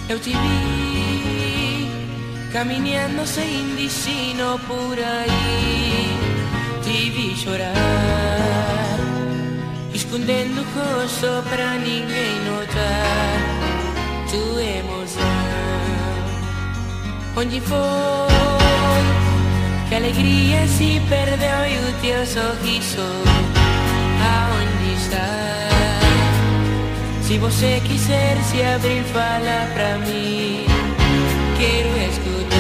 Eu te vi caminhando sem destino por aí, te vi chorar, escondendo o rosto pra ninguém notar tua emoção. Onde foi que a alegria se perdeu e o teu sorriso aonde está? Se você quiser se abrir, fala pra mim, quero escutar.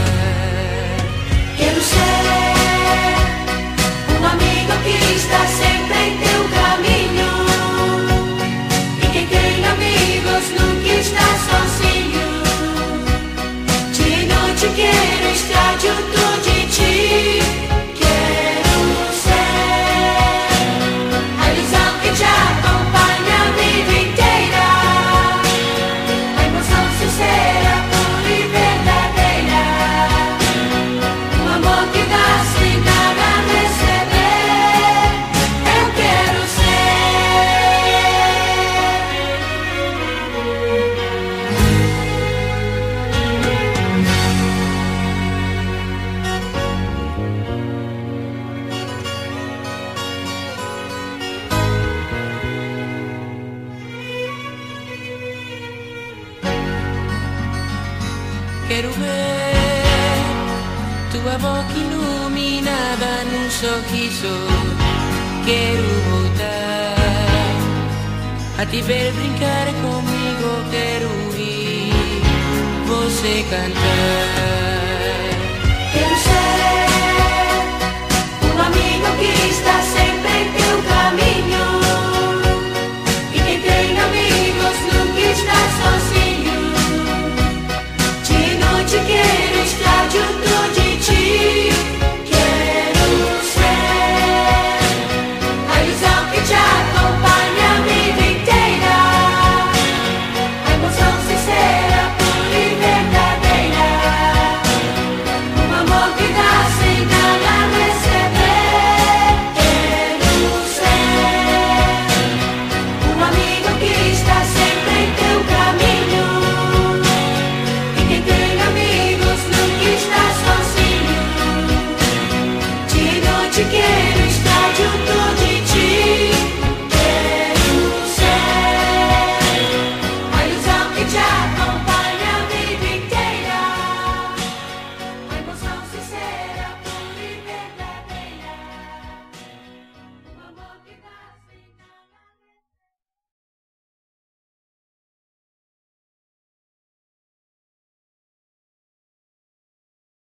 Quero ser um amigo que está sempre em teu caminho, e quem tem amigos nunca está sozinho. Dia e noite quero estar junto de ti. Quero ser a ilusão que te acompanha a vida inteira, a emoção sincera, pura e verdadeira, um amor que dá sem nada receber. Eu quero Quero ver tua boca iluminada num sorriso. Quero voltar a te ver brincar comigo. Quero ouvir você cantar. Quero ser um amigo que está sempre em teu caminho,